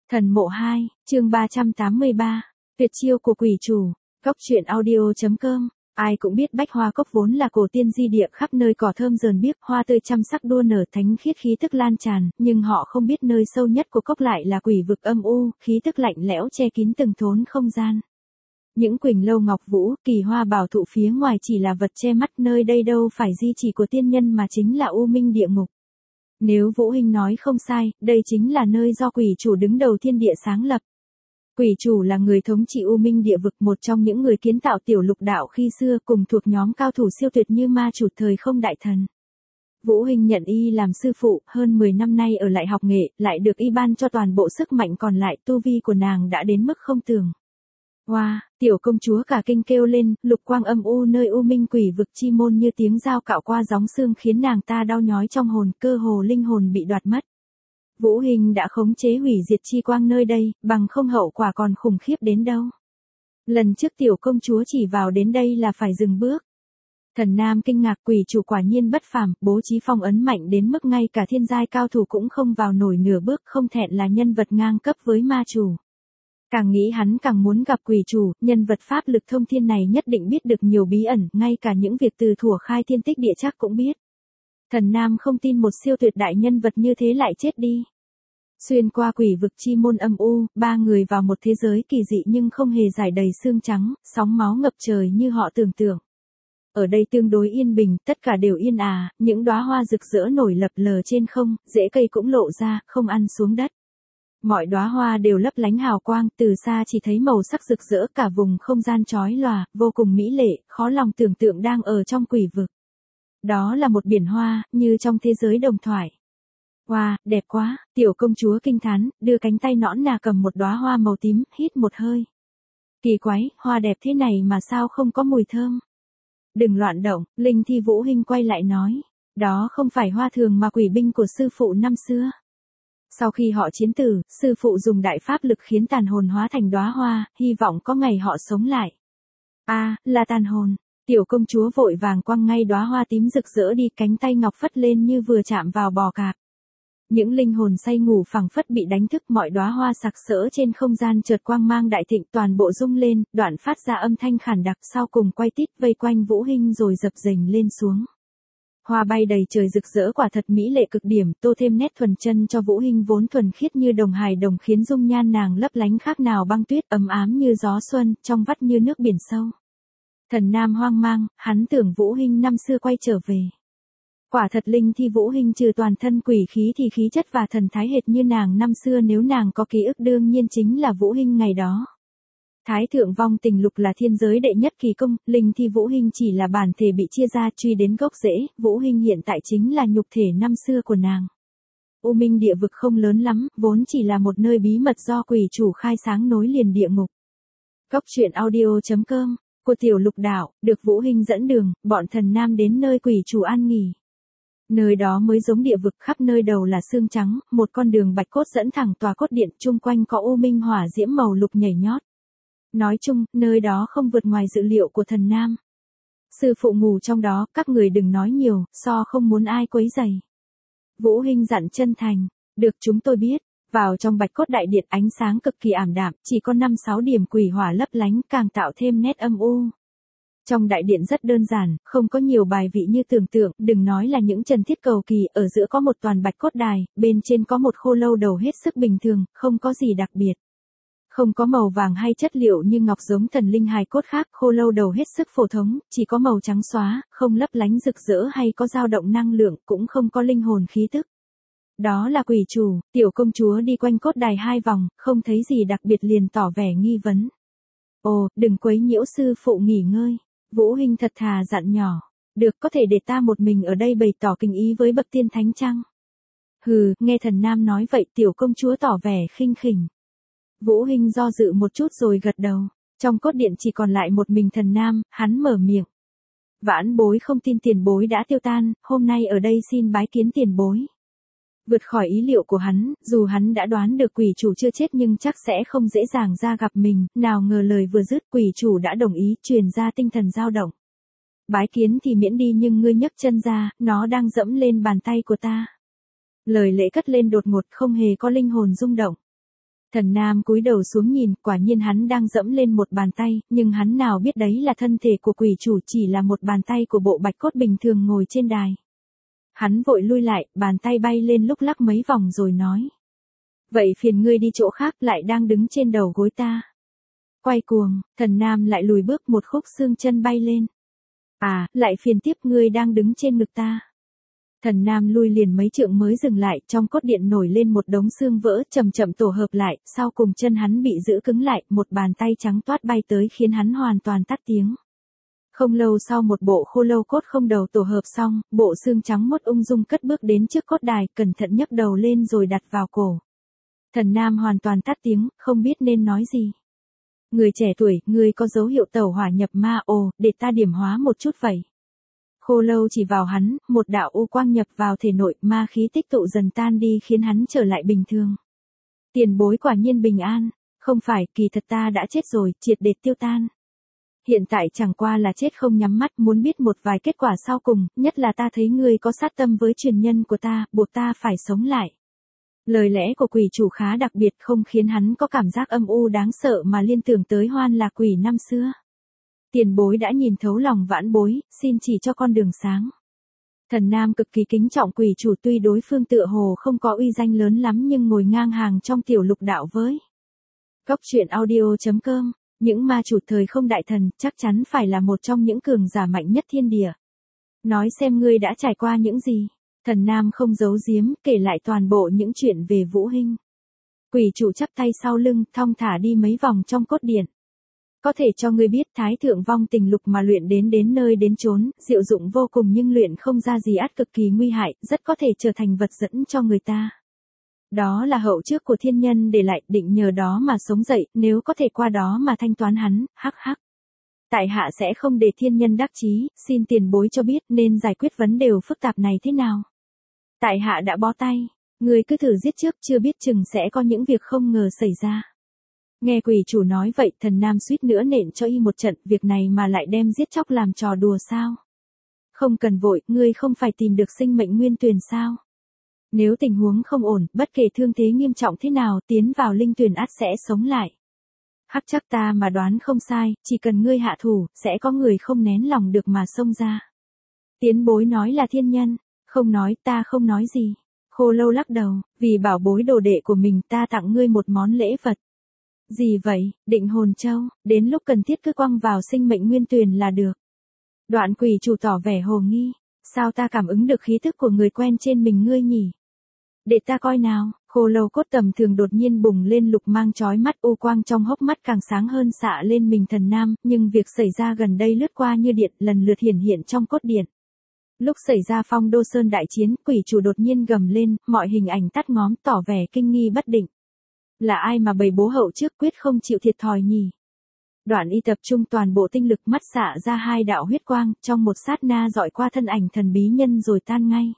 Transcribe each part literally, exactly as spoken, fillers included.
Thần mộ hai, chương ba trăm tám mươi ba, tuyệt chiêu của quỷ chủ, góc truyện audio chấm com. Ai cũng biết Bách Hoa Cốc vốn là cổ tiên di địa, khắp nơi cỏ thơm rờn biếc, hoa tươi trăm sắc đua nở, thánh khiết khí tức lan tràn, nhưng họ không biết nơi sâu nhất của cốc lại là quỷ vực âm u, khí tức lạnh lẽo che kín từng thốn không gian. Những quỳnh lâu ngọc vũ, kỳ hoa bảo thụ phía ngoài chỉ là vật che mắt, nơi đây đâu phải di chỉ của tiên nhân mà chính là u minh địa ngục. Nếu Vũ Hinh nói không sai, đây chính là nơi do quỷ chủ đứng đầu thiên địa sáng lập. Quỷ chủ là người thống trị u minh địa vực, một trong những người kiến tạo tiểu lục đạo khi xưa, cùng thuộc nhóm cao thủ siêu tuyệt như ma chủ thời không đại thần. Vũ Hinh nhận y làm sư phụ, hơn mười năm nay ở lại học nghệ, lại được y ban cho toàn bộ sức mạnh còn lại, tu vi của nàng đã đến mức không tưởng. Wow, tiểu công chúa cả kinh kêu lên, lục quang âm u nơi u minh quỷ vực chi môn như tiếng dao cạo qua gióng xương khiến nàng ta đau nhói trong hồn, cơ hồ linh hồn bị đoạt mất. Vũ Hinh đã khống chế hủy diệt chi quang nơi đây, bằng không hậu quả còn khủng khiếp đến đâu. Lần trước tiểu công chúa chỉ vào đến đây là phải dừng bước. Thần Nam kinh ngạc, quỷ chủ quả nhiên bất phàm, bố trí phong ấn mạnh đến mức ngay cả thiên giai cao thủ cũng không vào nổi nửa bước, không thẹn là nhân vật ngang cấp với ma chủ. Càng nghĩ hắn càng muốn gặp quỷ chủ, nhân vật pháp lực thông thiên này nhất định biết được nhiều bí ẩn, ngay cả những việc từ thuở khai thiên tích địa chắc cũng biết. Thần Nam không tin một siêu tuyệt đại nhân vật như thế lại chết đi. Xuyên qua quỷ vực chi môn âm u, ba người vào một thế giới kỳ dị nhưng không hề rải đầy xương trắng, sóng máu ngập trời như họ tưởng tượng. Ở đây tương đối yên bình, tất cả đều yên ả, những đóa hoa rực rỡ nổi lập lờ trên không, rễ cây cũng lộ ra, không ăn xuống đất. Mọi đóa hoa đều lấp lánh hào quang, từ xa chỉ thấy màu sắc rực rỡ, cả vùng không gian chói lòa, vô cùng mỹ lệ, khó lòng tưởng tượng đang ở trong quỷ vực. Đó là một biển hoa, như trong thế giới đồng thoại. Wow, đẹp quá, tiểu công chúa kinh thán, đưa cánh tay nõn nà cầm một đóa hoa màu tím, hít một hơi. Kỳ quái, hoa đẹp thế này mà sao không có mùi thơm. Đừng loạn động, Linh Thi Vũ Hinh quay lại nói. Đó không phải hoa thường mà quỷ binh của sư phụ năm xưa. Sau khi họ chiến tử, sư phụ dùng đại pháp lực khiến tàn hồn hóa thành đóa hoa, hy vọng có ngày họ sống lại. A, à, là tàn hồn. Tiểu công chúa vội vàng quăng ngay đóa hoa tím rực rỡ đi, cánh tay ngọc phất lên như vừa chạm vào bò cạp. Những linh hồn say ngủ phẳng phất bị đánh thức, mọi đóa hoa sặc sỡ trên không gian chợt quang mang đại thịnh, toàn bộ rung lên, đoạn phát ra âm thanh khản đặc, sau cùng quay tít vây quanh Vũ Hinh rồi dập dềnh lên xuống. Hoa bay đầy trời rực rỡ, quả thật mỹ lệ cực điểm, tô thêm nét thuần chân cho Vũ Hinh vốn thuần khiết như đồng hài đồng, khiến dung nhan nàng lấp lánh khác nào băng tuyết, ấm ám như gió xuân, trong vắt như nước biển sâu. Thần Nam hoang mang, hắn tưởng Vũ Hinh năm xưa quay trở về. Quả thật Linh Thi Vũ Hinh trừ toàn thân quỷ khí thì khí chất và thần thái hệt như nàng năm xưa, nếu nàng có ký ức đương nhiên chính là Vũ Hinh ngày đó. Thái thượng vong tình lục là thiên giới đệ nhất kỳ công, Linh Thi Vũ Hinh chỉ là bản thể bị chia ra, truy đến gốc rễ, Vũ Hinh hiện tại chính là nhục thể năm xưa của nàng. U minh địa vực không lớn lắm, vốn chỉ là một nơi bí mật do quỷ chủ khai sáng nối liền địa ngục. Góc truyện audio chấm com, của tiểu lục đạo, được Vũ Hinh dẫn đường, bọn thần nam đến nơi quỷ chủ an nghỉ. Nơi đó mới giống địa vực, khắp nơi đầu là xương trắng, một con đường bạch cốt dẫn thẳng tòa cốt điện, chung quanh có u minh hỏa diễm màu lục nhảy nhót. Nói chung, nơi đó không vượt ngoài dự liệu của thần nam. Sư phụ ngủ trong đó, các người đừng nói nhiều, so không muốn ai quấy rầy. Vũ Hinh dặn chân thành, được chúng tôi biết. Vào trong bạch cốt đại điện, ánh sáng cực kỳ ảm đạm, chỉ có năm sáu điểm quỷ hỏa lấp lánh, càng tạo thêm nét âm u. Trong đại điện rất đơn giản, không có nhiều bài vị như tưởng tượng, đừng nói là những trần thiết cầu kỳ, ở giữa có một toàn bạch cốt đài, bên trên có một khô lâu đầu hết sức bình thường, không có gì đặc biệt. Không có màu vàng hay chất liệu như ngọc giống thần linh hài cốt khác, khô lâu đầu hết sức phổ thống, chỉ có màu trắng xóa, không lấp lánh rực rỡ hay có dao động năng lượng, cũng không có linh hồn khí tức. Đó là quỷ chủ, tiểu công chúa đi quanh cốt đài hai vòng, không thấy gì đặc biệt liền tỏ vẻ nghi vấn. Ồ, đừng quấy nhiễu sư phụ nghỉ ngơi. Vũ Hinh thật thà dặn nhỏ, được, có thể để ta một mình ở đây bày tỏ kinh ý với bậc tiên thánh chăng? Hừ, nghe thần nam nói vậy, tiểu công chúa tỏ vẻ khinh khỉnh. Vũ Hinh do dự một chút rồi gật đầu. Trong cốt điện chỉ còn lại một mình thần nam, hắn mở miệng. Vãn bối không tin tiền bối đã tiêu tan, hôm nay ở đây xin bái kiến tiền bối. Vượt khỏi ý liệu của hắn, dù hắn đã đoán được quỷ chủ chưa chết nhưng chắc sẽ không dễ dàng ra gặp mình, nào ngờ lời vừa dứt quỷ chủ đã đồng ý, truyền ra tinh thần dao động. Bái kiến thì miễn đi, nhưng ngươi nhấc chân ra, nó đang dẫm lên bàn tay của ta. Lời lễ cất lên đột ngột, không hề có linh hồn rung động. Thần Nam cúi đầu xuống nhìn, quả nhiên hắn đang dẫm lên một bàn tay, nhưng hắn nào biết đấy là thân thể của quỷ chủ, chỉ là một bàn tay của bộ bạch cốt bình thường ngồi trên đài. Hắn vội lui lại, bàn tay bay lên lúc lắc mấy vòng rồi nói. Vậy phiền ngươi đi chỗ khác, lại đang đứng trên đầu gối ta. Quay cuồng, Thần Nam lại lùi bước một khúc xương chân bay lên. À, lại phiền tiếp, ngươi đang đứng trên ngực ta. Thần Nam lui liền mấy trượng mới dừng lại, trong cốt điện nổi lên một đống xương vỡ, chậm chậm tổ hợp lại, sau cùng chân hắn bị giữ cứng lại, một bàn tay trắng toát bay tới khiến hắn hoàn toàn tắt tiếng. Không lâu sau một bộ khô lâu cốt không đầu tổ hợp xong, bộ xương trắng muốt ung dung cất bước đến trước cốt đài, cẩn thận nhấc đầu lên rồi đặt vào cổ. Thần Nam hoàn toàn tắt tiếng, không biết nên nói gì. Người trẻ tuổi, người có dấu hiệu tẩu hỏa nhập ma, ồ, để ta điểm hóa một chút vậy. Khô lâu chỉ vào hắn, một đạo u quang nhập vào thể nội, ma khí tích tụ dần tan đi khiến hắn trở lại bình thường. Tiền bối quả nhiên bình an, không phải, kỳ thật ta đã chết rồi, triệt để tiêu tan. Hiện tại chẳng qua là chết không nhắm mắt, muốn biết một vài kết quả sau cùng, nhất là ta thấy ngươi có sát tâm với truyền nhân của ta, buộc ta phải sống lại. Lời lẽ của quỷ chủ khá đặc biệt, không khiến hắn có cảm giác âm u đáng sợ mà liên tưởng tới Hoan là quỷ năm xưa. Tiền bối đã nhìn thấu lòng vãn bối, xin chỉ cho con đường sáng. Thần Nam cực kỳ kính trọng quỷ chủ, tuy đối phương tựa hồ không có uy danh lớn lắm nhưng ngồi ngang hàng trong tiểu lục đạo với. Góc truyện audio chấm com, những ma chủ thời không đại thần chắc chắn phải là một trong những cường giả mạnh nhất thiên địa. Nói xem ngươi đã trải qua những gì. Thần Nam không giấu giếm, kể lại toàn bộ những chuyện về Vũ Hinh. Quỷ chủ chắp tay sau lưng, thong thả đi mấy vòng trong cốt điện. Có thể cho ngươi biết Thái thượng vong tình lục mà luyện đến đến nơi đến chốn, diệu dụng vô cùng nhưng luyện không ra gì ắt cực kỳ nguy hại, rất có thể trở thành vật dẫn cho người ta. Đó là hậu trước của thiên nhân để lại, định nhờ đó mà sống dậy, nếu có thể qua đó mà thanh toán hắn, hắc hắc. Tại hạ sẽ không để thiên nhân đắc chí, xin tiền bối cho biết nên giải quyết vấn đề phức tạp này thế nào. Tại hạ đã bó tay, ngươi cứ thử giết trước, chưa biết chừng sẽ có những việc không ngờ xảy ra. Nghe quỷ chủ nói vậy, Thần Nam suýt nữa nện cho y một trận, việc này mà lại đem giết chóc làm trò đùa sao? Không cần vội, ngươi không phải tìm được sinh mệnh nguyên tuyền sao? Nếu tình huống không ổn, bất kể thương thế nghiêm trọng thế nào, tiến vào linh tuyền ắt sẽ sống lại. Hắc chắc ta mà đoán không sai, chỉ cần ngươi hạ thủ, sẽ có người không nén lòng được mà xông ra. Tiến bối nói là thiên nhân, không nói, ta không nói gì. Khô lâu lắc đầu, vì bảo bối đồ đệ của mình ta tặng ngươi một món lễ vật. Gì vậy, định hồn châu, đến lúc cần thiết cứ quăng vào sinh mệnh nguyên tuyền là được. Đoạn quỷ chủ tỏ vẻ hồ nghi, sao ta cảm ứng được khí thức của người quen trên mình ngươi nhỉ? Để ta coi nào, khô lâu cốt tầm thường đột nhiên bùng lên lục mang chói mắt, u quang trong hốc mắt càng sáng hơn xạ lên mình Thần Nam, nhưng việc xảy ra gần đây lướt qua như điện, lần lượt hiển hiện trong cốt điện. Lúc xảy ra Phong Đô Sơn đại chiến, quỷ chủ đột nhiên gầm lên, mọi hình ảnh tắt ngóm, tỏ vẻ kinh nghi bất định. Là ai mà bày bố hậu trước, quyết không chịu thiệt thòi nhỉ? Đoạn y tập trung toàn bộ tinh lực, mắt xạ ra hai đạo huyết quang, trong một sát na dọi qua thân ảnh thần bí nhân rồi tan ngay.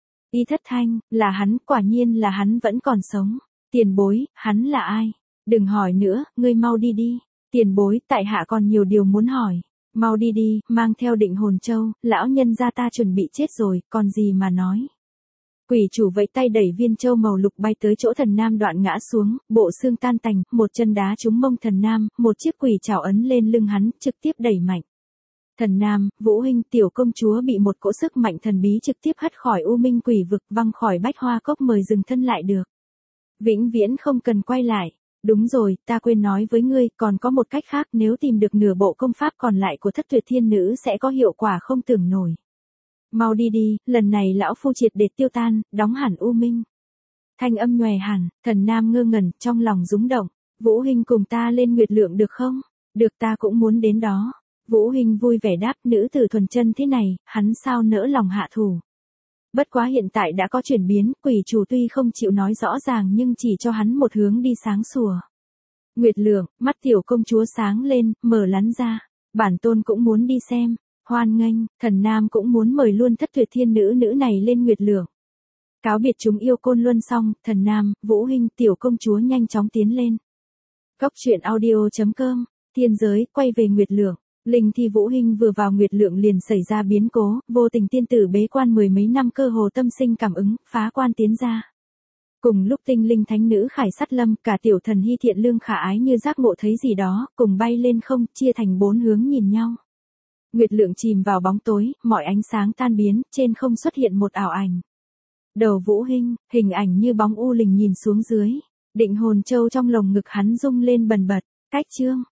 Y thất thanh, là hắn, quả nhiên là hắn vẫn còn sống. Tiền bối, hắn là ai? Đừng hỏi nữa, ngươi mau đi đi. Tiền bối, tại hạ còn nhiều điều muốn hỏi. Mau đi đi, mang theo định hồn châu, lão nhân gia ta chuẩn bị chết rồi, còn gì mà nói. Quỷ chủ vẫy tay đẩy viên châu màu lục bay tới chỗ Thần Nam, đoạn ngã xuống, bộ xương tan tành, một chân đá trúng mông Thần Nam, một chiếc quỷ trảo ấn lên lưng hắn, trực tiếp đẩy mạnh. Thần Nam, Vũ Hinh, tiểu công chúa bị một cỗ sức mạnh thần bí trực tiếp hất khỏi u minh quỷ vực, văng khỏi bách hoa cốc, mời dừng thân lại được. Vĩnh viễn không cần quay lại. Đúng rồi, ta quên nói với ngươi, còn có một cách khác, nếu tìm được nửa bộ công pháp còn lại của Thất Tuyệt Thiên Nữ sẽ có hiệu quả không tưởng nổi. Mau đi đi, lần này lão phu triệt để tiêu tan, đóng hẳn u minh. Thanh âm nhòe hẳn, Thần Nam ngơ ngẩn, trong lòng rúng động. Vũ Hinh cùng ta lên Nguyệt Lượng được không? Được, ta cũng muốn đến đó. Vũ Hinh vui vẻ đáp, nữ tử thuần chân thế này, hắn sao nỡ lòng hạ thủ. Bất quá hiện tại đã có chuyển biến, quỷ chủ tuy không chịu nói rõ ràng nhưng chỉ cho hắn một hướng đi sáng sủa. Nguyệt Lượng, mắt tiểu công chúa sáng lên, mở lắn ra. Bản tôn cũng muốn đi xem. Hoan nghênh, Thần Nam cũng muốn mời luôn Thất Tuyệt Thiên Nữ nữ này lên Nguyệt Lượng. Cáo biệt chúng yêu Côn Luân xong, Thần Nam, Vũ Hinh, tiểu công chúa nhanh chóng tiến lên. Góc truyện audio chấm com, thiên giới, quay về Nguyệt Lượng. Linh thi Vũ Hinh vừa vào Nguyệt Lượng liền xảy ra biến cố, vô tình tiên tử bế quan mười mấy năm cơ hồ tâm sinh cảm ứng, phá quan tiến ra. Cùng lúc tinh linh thánh nữ Khải Sát Lâm, cả tiểu thần hy thiện lương khả ái như giác ngộ thấy gì đó, cùng bay lên không, chia thành bốn hướng nhìn nhau. Nguyệt lượng chìm vào bóng tối, mọi ánh sáng tan biến, trên không xuất hiện một ảo ảnh. Đầu Vũ Hinh, hình ảnh như bóng u lình nhìn xuống dưới. Định hồn châu trong lồng ngực hắn rung lên bần bật. Cách chương.